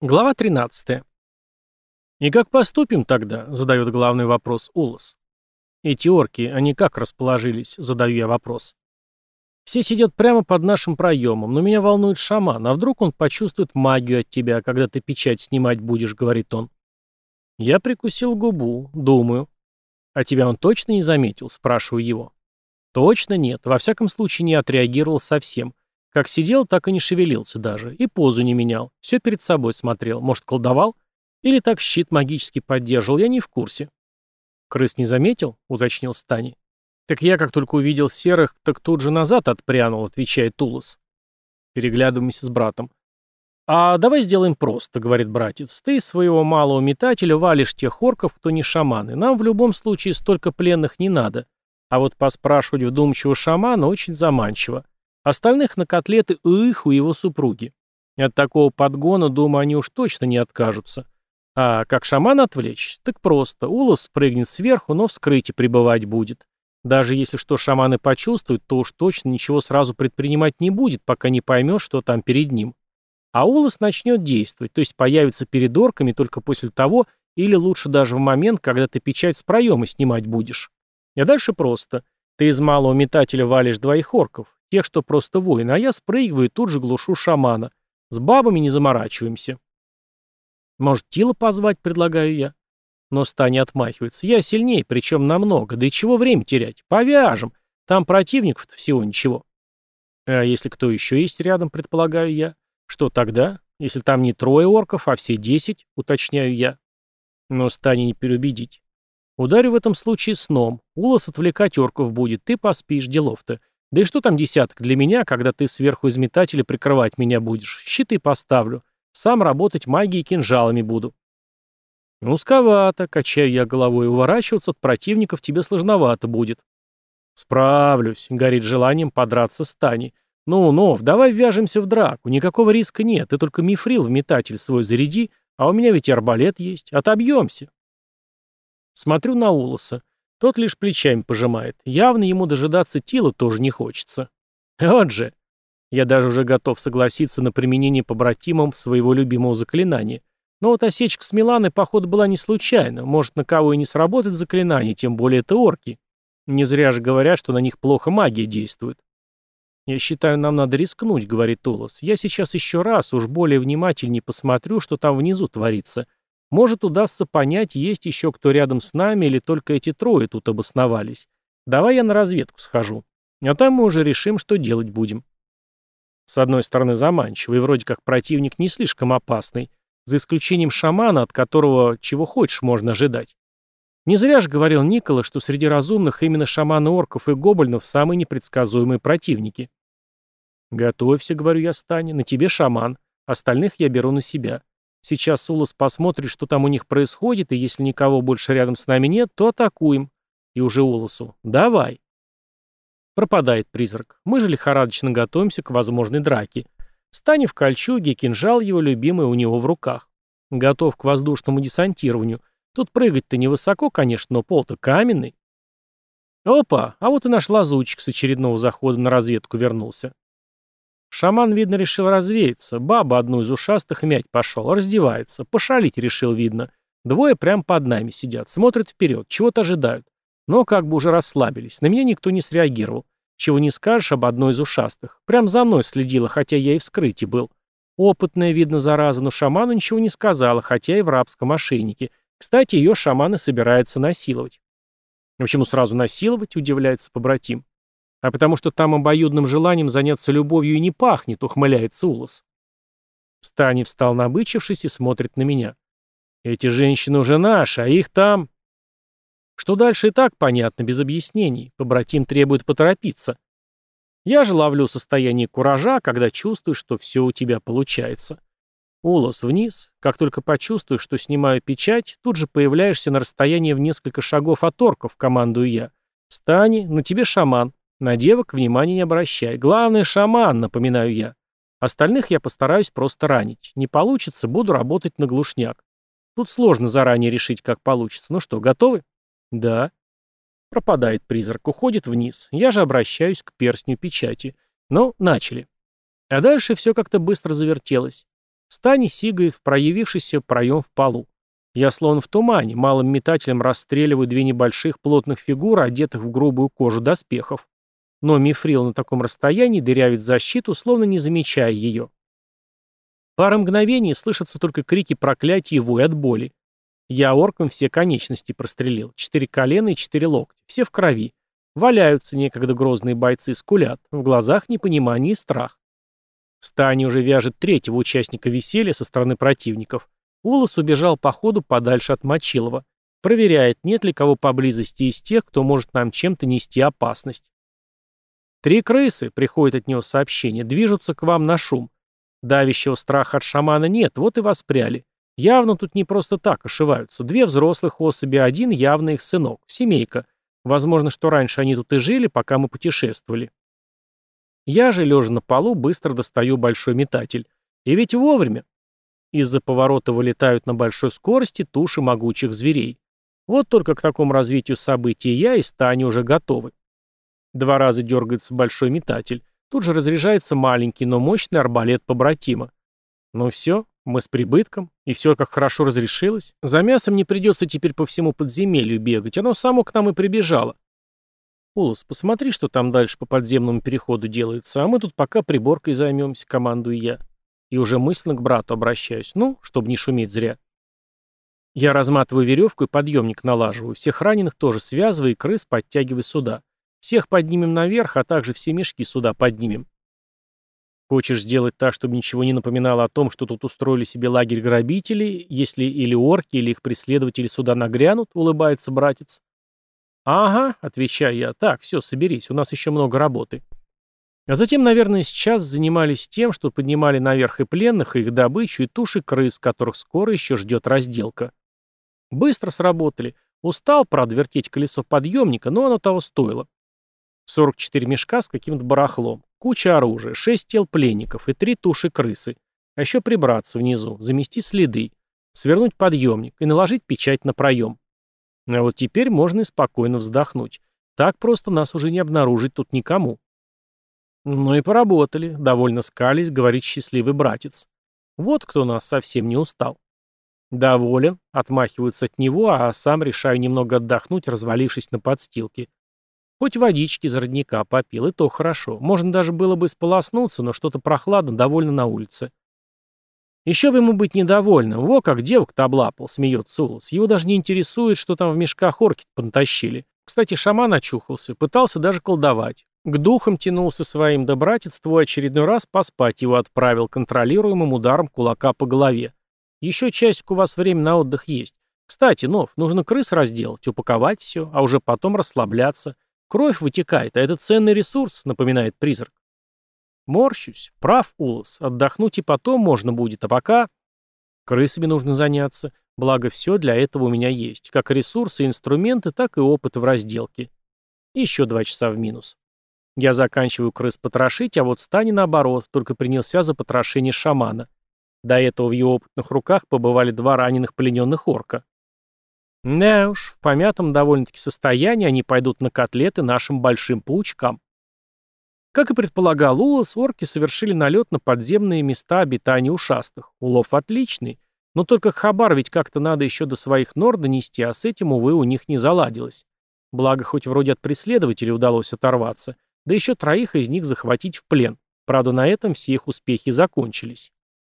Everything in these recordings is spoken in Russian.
Глава 13. «И как поступим тогда?» — задает главный вопрос Улас. «Эти орки, они как расположились?» — задаю я вопрос. «Все сидят прямо под нашим проемом, но меня волнует шаман, а вдруг он почувствует магию от тебя, когда ты печать снимать будешь?» — говорит он. Я прикусил губу, думаю. «А тебя он точно не заметил?» — спрашиваю его. «Точно нет, во всяком случае не отреагировал совсем. Как сидел, так и не шевелился даже, и позу не менял, все перед собой смотрел, может, колдовал? Или так щит магически поддерживал, я не в курсе». «Крыс не заметил?» — уточнил Стани. «Так я, как только увидел серых, так тут же назад отпрянул», — отвечает Тулос. Переглядываемся с братом. «А давай сделаем просто», — говорит братец. «Ты из своего малого метателя валишь тех орков, кто не шаманы. Нам в любом случае столько пленных не надо. А вот поспрашивать вдумчивого шамана очень заманчиво. Остальных на котлеты их у его супруги. От такого подгона, думаю, они уж точно не откажутся. А как шамана отвлечь? Так просто. Улос спрыгнет сверху, но вскрытие пребывать будет. Даже если что шаманы почувствуют, то уж точно ничего сразу предпринимать не будет, пока не поймет, что там перед ним. А Улос начнет действовать, то есть появится перед орками только после того, или лучше даже в момент, когда ты печать с проема снимать будешь. А дальше просто. Ты из малого метателя валишь двоих орков, тех, что просто воины, а я спрыгиваю и тут же глушу шамана. С бабами не заморачиваемся. Может, Тила позвать, предлагаю я. Но Стани отмахивается. Я сильнее, причем намного. Да и чего время терять? Повяжем. Там противников-то всего ничего. А если кто еще есть рядом, предполагаю я? Что тогда? Если там не трое орков, а все 10, уточняю я. Но Стани не переубедить. Ударю в этом случае сном. Улас отвлекать орков будет. Ты поспишь, делов-то. Да и что там десяток для меня, когда ты сверху из метателя прикрывать меня будешь? Щиты поставлю. Сам работать магией и кинжалами буду. Узковато, качаю я головой, уворачиваться от противников тебе сложновато будет. Справлюсь, горит желанием подраться с Таней. Ну, Нов, давай ввяжемся в драку, никакого риска нет, ты только мифрил в метатель свой заряди, а у меня ведь и арбалет есть, отобьемся. Смотрю на Улоса. Тот лишь плечами пожимает. Явно ему дожидаться Тила тоже не хочется. Вот же. Я даже уже готов согласиться на применение побратимам своего любимого заклинания. Но вот осечка с Миланой, походу, была не случайна. Может, на кого и не сработает заклинание, тем более это орки. Не зря же говорят, что на них плохо магия действует. «Я считаю, нам надо рискнуть», — говорит Улос. «Я сейчас еще раз, уж более внимательнее посмотрю, что там внизу творится. Может, удастся понять, есть еще кто рядом с нами или только эти трое тут обосновались. Давай я на разведку схожу. А там мы уже решим, что делать будем». С одной стороны заманчиво, и вроде как противник не слишком опасный, за исключением шамана, от которого чего хочешь можно ожидать. Не зря же говорил Никола, что среди разумных именно шаманы орков и гоблинов самые непредсказуемые противники. «Готовься», — говорю я Стане, — «на тебе шаман, остальных я беру на себя. Сейчас Улас посмотрит, что там у них происходит, и если никого больше рядом с нами нет, то атакуем». И уже Уласу: «Давай». Пропадает призрак. Мы же лихорадочно готовимся к возможной драке. Стань в кольчуге, кинжал его любимый у него в руках. Готов к воздушному десантированию. Тут прыгать-то невысоко, конечно, но пол-то каменный. Опа, а вот и наш лазутчик с очередного захода на разведку вернулся. Шаман, видно, решил развеяться. Баба одну из ушастых мять пошел, раздевается. Пошалить решил, видно. Двое прямо под нами сидят, смотрят вперед, чего-то ожидают. Но как бы уже расслабились. На меня никто не среагировал. Чего не скажешь об одной из ушастых. Прям за мной следила, хотя я и в скрытии был. Опытная, видно, зараза, но шаману ничего не сказала, хотя и в рабском ошейнике. Кстати, ее шаман и собирается насиловать. Почему сразу насиловать, удивляется побратим. А потому что там обоюдным желанием заняться любовью и не пахнет, ухмыляется Улас. Стани встал набычившись и смотрит на меня. Эти женщины уже наши, а их там... Что дальше и так понятно, без объяснений. Побратим требует поторопиться. Я же ловлю состояние куража, когда чувствую, что все у тебя получается. Улос вниз. Как только почувствуешь, что снимаю печать, тут же появляешься на расстоянии в несколько шагов от орков, командую я. Стани, на тебе шаман. На девок внимания не обращай. Главное, шаман, напоминаю я. Остальных я постараюсь просто ранить. Не получится, буду работать на глушняк. Тут сложно заранее решить, как получится. Ну что, готовы? Да. Пропадает призрак, уходит вниз. Я же обращаюсь к перстню печати. Ну, начали. А дальше все как-то быстро завертелось. Стани сигает в проявившийся проем в полу. Я словно в тумане, малым метателем расстреливаю две небольших плотных фигуры, одетых в грубую кожу доспехов. Но мифрил на таком расстоянии дырявит защиту, словно не замечая ее. Пара мгновений слышатся только крики проклятия и вой от боли. Я оркам все конечности прострелил. 4 колена и 4 локтя. Все в крови. Валяются некогда грозные бойцы, скулят. В глазах непонимание и страх. Стани уже вяжет третьего участника веселья со стороны противников. Улас убежал по ходу подальше от Мочилова. Проверяет, нет ли кого поблизости из тех, кто может нам чем-то нести опасность. 3 крысы, приходит от него сообщение, движутся к вам на шум. Давящего страха от шамана нет, вот и воспряли. Явно тут не просто так ошиваются. 2 взрослых особи, 1 явно их сынок. Семейка. Возможно, что раньше они тут и жили, пока мы путешествовали. Я же, лежа на полу, быстро достаю большой метатель. И ведь вовремя. Из-за поворота вылетают на большой скорости туши могучих зверей. Вот только к такому развитию событий я и Стани уже готовы. 2 раза дергается большой метатель. Тут же разряжается маленький, но мощный арбалет побратима. Ну все, мы с прибытком, и все как хорошо разрешилось. За мясом не придется теперь по всему подземелью бегать, оно само к нам и прибежало. Улус, посмотри, что там дальше по подземному переходу делается, а мы тут пока приборкой займемся, командую я. И уже мысленно к брату обращаюсь, ну, чтобы не шуметь зря. Я разматываю веревку и подъемник налаживаю, всех раненых тоже связываю и крыс подтягивай сюда. Всех поднимем наверх, а также все мешки сюда поднимем. Хочешь сделать так, чтобы ничего не напоминало о том, что тут устроили себе лагерь грабителей, если или орки, или их преследователи сюда нагрянут, улыбается братец. Ага, отвечаю я, так, все, соберись, у нас еще много работы. А затем, наверное, сейчас занимались тем, что поднимали наверх и пленных, и их добычу, и туши крыс, которых скоро еще ждет разделка. Быстро сработали. Устал, правда, вертеть колесо подъемника, но оно того стоило. 44 мешка с каким-то барахлом, куча оружия, 6 тел пленников и 3 туши крысы. А еще прибраться внизу, замести следы, свернуть подъемник и наложить печать на проем. А вот теперь можно и спокойно вздохнуть. Так просто нас уже не обнаружить тут никому. Ну и поработали, довольно скались, говорит счастливый братец. Вот кто у нас совсем не устал. Доволен, отмахиваются от него, а сам решаю немного отдохнуть, развалившись на подстилке. Хоть водички из родника попил, и то хорошо. Можно даже было бы сполоснуться, но что-то прохладно, довольно на улице. Еще бы ему быть недовольным. Во как девок-то облапал, смеется Улас. Его даже не интересует, что там в мешках орки понатащили. Кстати, шаман очухался, пытался даже колдовать. К духам тянулся своим, да братец твой очередной раз поспать его отправил контролируемым ударом кулака по голове. Еще часик у вас время на отдых есть. Кстати, Нов, нужно крыс разделать, упаковать все, а уже потом расслабляться. Кровь вытекает, а это ценный ресурс, напоминает призрак. Морщусь. Прав, Улас. Отдохнуть и потом можно будет, а пока... Крысами нужно заняться. Благо, все для этого у меня есть. Как ресурсы и инструменты, так и опыт в разделке. И еще 2 часа в минус. Я заканчиваю крыс потрошить, а вот Стани наоборот, только принялся за потрошение шамана. До этого в его опытных руках побывали 2 раненых плененных орка. Да уж, в помятом довольно-таки состоянии они пойдут на котлеты нашим большим паучкам. Как и предполагал Улас, орки совершили налет на подземные места обитания ушастых. Улов отличный, но только хабар ведь как-то надо еще до своих нор донести, а с этим, увы, у них не заладилось. Благо, хоть вроде от преследователей удалось оторваться, да еще 3 из них захватить в плен. Правда, на этом все их успехи закончились.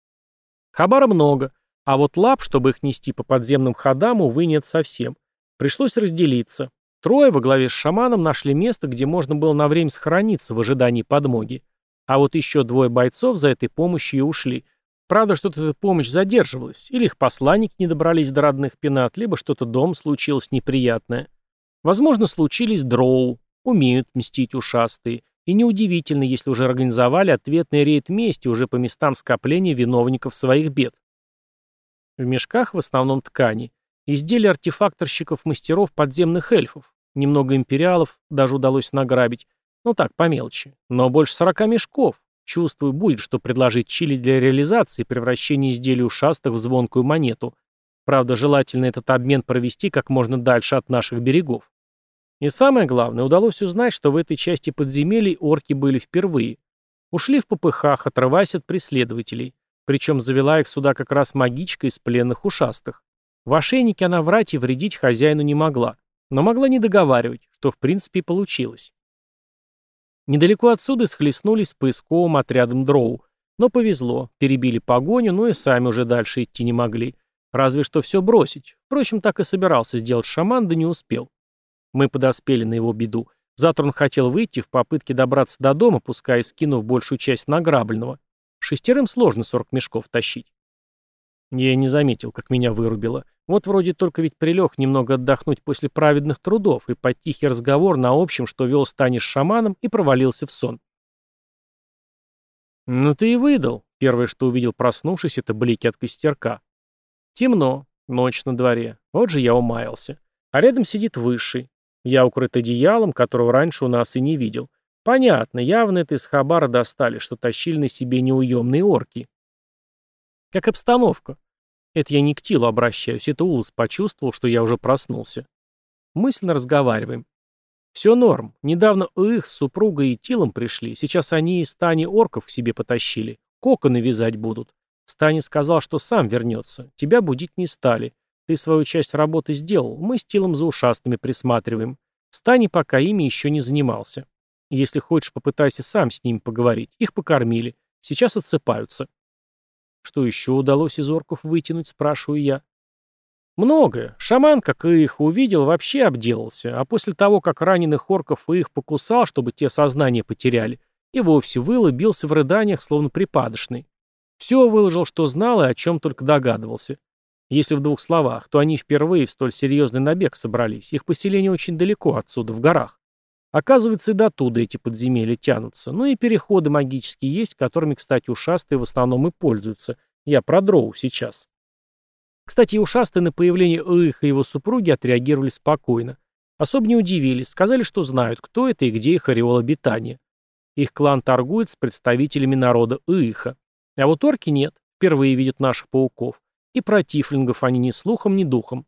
Хабара много, а вот лап, чтобы их нести по подземным ходам, увы, нет совсем. Пришлось разделиться. 3 во главе с шаманом нашли место, где можно было на время схорониться в ожидании подмоги. А вот еще 2 бойцов за этой помощью и ушли. Правда, что-то эта помощь задерживалась. Или их посланники не добрались до родных пенат, либо что-то дома случилось неприятное. Возможно, случились дроу. Умеют мстить ушастые. И неудивительно, если уже организовали ответный рейд мести уже по местам скопления виновников своих бед. В мешках в основном ткани. Изделия артефакторщиков-мастеров подземных эльфов. Немного империалов даже удалось награбить. Ну так, по мелочи. Но больше 40 мешков. Чувствую, будет, что предложить Чили для реализации и превращения изделий ушастых в звонкую монету. Правда, желательно этот обмен провести как можно дальше от наших берегов. И самое главное, удалось узнать, что в этой части подземелий орки были впервые. Ушли в попыхах, отрываясь от преследователей. Причем завела их сюда как раз магичка из пленных ушастых. В ошейнике она врать и вредить хозяину не могла, но могла не договаривать, что в принципе и получилось. Недалеко отсюда схлестнулись с поисковым отрядом дроу. Но повезло, перебили погоню, но и сами уже дальше идти не могли. Разве что все бросить. Впрочем, так и собирался сделать шаман, да не успел. Мы подоспели на его беду. Завтра он хотел выйти в попытке добраться до дома, пускай скинув большую часть награбленного. 6 сложно 40 мешков тащить. Я не заметил, как меня вырубило. Вот вроде только ведь прилег немного отдохнуть после праведных трудов и под тихий разговор на общем, что вел Стани с шаманом, и провалился в сон. «Ну ты и выдал». Первое, что увидел, проснувшись, это блики от костерка. Темно, ночь на дворе. Вот же я умаялся. А рядом сидит Высший. Я укрыт одеялом, которого раньше у нас и не видел. Понятно, явно это из хабара достали, что тащили на себе неуемные орки. Как обстановка? Это я не к Тилу обращаюсь, это Улас почувствовал, что я уже проснулся. Мысленно разговариваем. Все норм. Недавно их с супругой и Тилом пришли. Сейчас они из Стани орков к себе потащили. Коконы вязать будут. Стани сказал, что сам вернется. Тебя будить не стали. Ты свою часть работы сделал. Мы с Тилом за ушастыми присматриваем. Стани пока ими еще не занимался. Если хочешь, попытайся сам с ними поговорить. Их покормили. Сейчас отсыпаются. Что еще удалось из орков вытянуть, спрашиваю я. Многое. Шаман, как и их увидел, вообще обделался, а после того, как раненых орков и их покусал, чтобы те сознание потеряли, и вовсе выл и бился в рыданиях, словно припадочный. Все выложил, что знал и о чем только догадывался. Если в 2 словах, то они впервые в столь серьезный набег собрались. Их поселение очень далеко отсюда, в горах. Оказывается, и до туда эти подземелья тянутся. Ну и переходы магические есть, которыми, кстати, ушастые в основном и пользуются. Я про дроу сейчас. Кстати, ушастые на появление их и его супруги отреагировали спокойно. Особо не удивились, сказали, что знают, кто это и где их ореол обитания. Их клан торгует с представителями народа Ииха. А вот орки нет, впервые видят наших пауков. И про тифлингов они ни слухом, ни духом.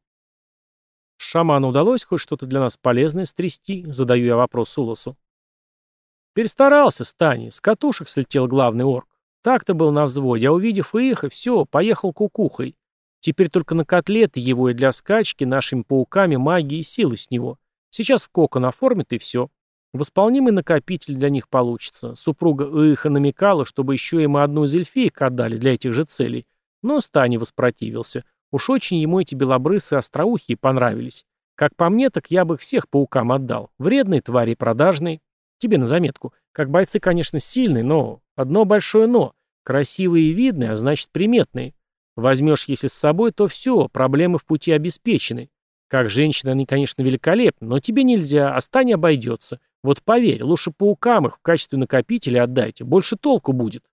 Шаману удалось хоть что-то для нас полезное стрясти? Задаю я вопрос Уласу. Перестарался, Стани, с катушек слетел главный орк. Так-то был на взводе, а увидев Ииха, все, поехал кукухой. Теперь только на котлеты его и для скачки нашими пауками магии и силы с него. Сейчас в кокон оформит и все. Восполнимый накопитель для них получится. Супруга Ииха намекала, чтобы еще им одну из эльфиек отдали для этих же целей. Но Стани воспротивился. Уж очень ему эти белобрысы остроухие понравились. Как по мне, так я бы их всех паукам отдал. Вредные твари, продажные. Тебе на заметку. Как бойцы, конечно, сильные, но... Одно большое но. Красивые и видные, а значит приметные. Возьмешь, если с собой, то все, проблемы в пути обеспечены. Как женщина они, конечно, великолепны, но тебе нельзя, а Стане обойдется. Вот поверь, лучше паукам их в качестве накопителя отдайте, больше толку будет.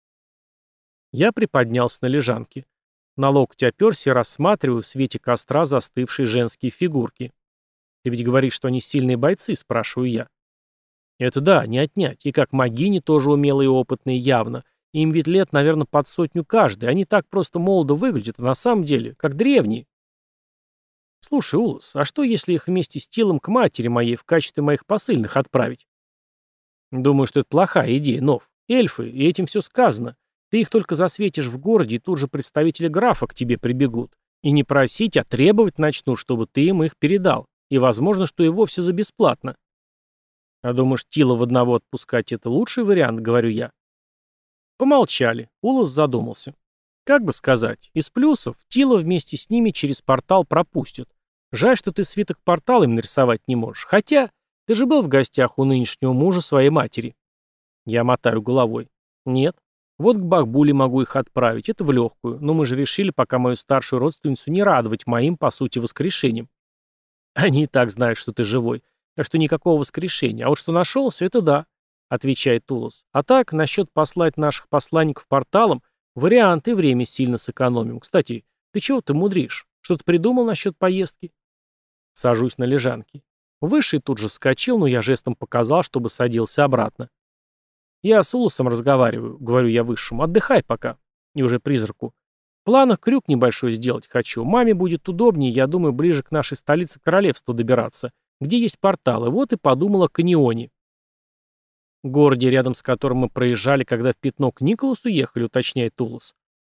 Я приподнялся на лежанке. На локте оперся и рассматриваю в свете костра застывшие женские фигурки. Ты ведь говоришь, что они сильные бойцы, спрашиваю я. Это да, не отнять. И как магини тоже умелые и опытные явно. Им ведь лет, наверное, под 100 каждый. Они так просто молодо выглядят, а на самом деле, как древние. Слушай, Улас, а что, если их вместе с телом к матери моей в качестве моих посыльных отправить? Думаю, что это плохая идея, Нов. Эльфы, и этим все сказано. Ты их только засветишь в городе, и тут же представители графа к тебе прибегут. И не просить, а требовать начнут, чтобы ты им их передал. И возможно, что и вовсе за бесплатно. А думаешь, Тила в одного отпускать — это лучший вариант, говорю я. Помолчали. Улас задумался. Как бы сказать, из плюсов Тила вместе с ними через портал пропустят. Жаль, что ты свиток портала им нарисовать не можешь. Хотя, ты же был в гостях у нынешнего мужа своей матери. Я мотаю головой. Нет. Вот к Бахбуле могу их отправить, это в легкую. Но мы же решили пока мою старшую родственницу не радовать моим, по сути, воскрешением. Они и так знают, что ты живой. Так что никакого воскрешения. А вот что нашелся, это да, отвечает Тулос. А так, насчет послать наших посланников порталом, вариант и время сильно сэкономим. Кстати, ты чего-то мудришь? Что-то придумал насчет поездки? Сажусь на лежанке. Высший тут же вскочил, но я жестом показал, чтобы садился обратно. Я с Улусом разговариваю, говорю я Высшему. Отдыхай пока. И уже призраку. В планах крюк небольшой сделать хочу. Маме будет удобнее, я думаю, ближе к нашей столице королевству добираться, где есть порталы. Вот и подумала о Канионе. Городе, рядом с которым мы проезжали, когда в Пятно к Николасу ехали, уточняет Улус.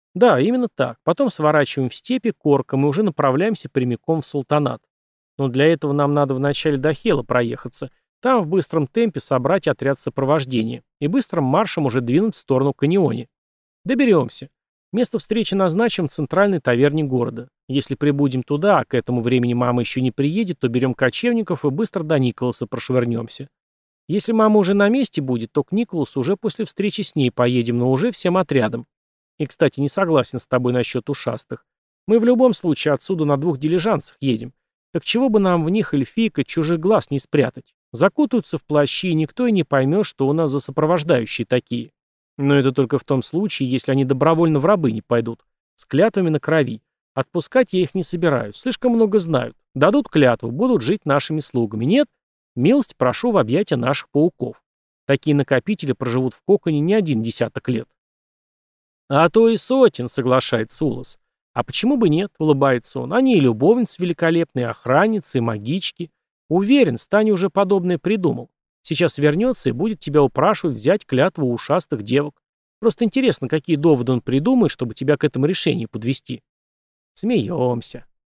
Да, именно так. Потом сворачиваем в степи к оркам и уже направляемся прямиком в султанат. Но для этого нам надо вначале до Хела проехаться, там в быстром темпе собрать отряд сопровождения и быстрым маршем уже двинуть в сторону Каньони. Доберемся. Место встречи назначим в центральной таверне города. Если прибудем туда, а к этому времени мама еще не приедет, то берем кочевников и быстро до Николаса прошвырнемся. Если мама уже на месте будет, то к Николасу уже после встречи с ней поедем, но уже всем отрядом. И, кстати, не согласен с тобой насчет ушастых. Мы в любом случае отсюда на 2 дилижансах едем. Так чего бы нам в них эльфийка чужих глаз не спрятать? Закутаются в плащи, и никто и не поймет, что у нас за сопровождающие такие. Но это только в том случае, если они добровольно в рабы не пойдут. С клятвами на крови. Отпускать я их не собираюсь. Слишком много знают. Дадут клятву, будут жить нашими слугами. Нет? Милость прошу в объятия наших пауков. Такие накопители проживут в коконе не 1 десяток лет. А то и сотен, соглашается Улас. А почему бы нет, улыбается он. Они и любовницы великолепные, и охранницы, и магички. Уверен, Стани уже подобное придумал. Сейчас вернется и будет тебя упрашивать взять клятву у ушастых девок. Просто интересно, какие доводы он придумает, чтобы тебя к этому решению подвести. Смеемся.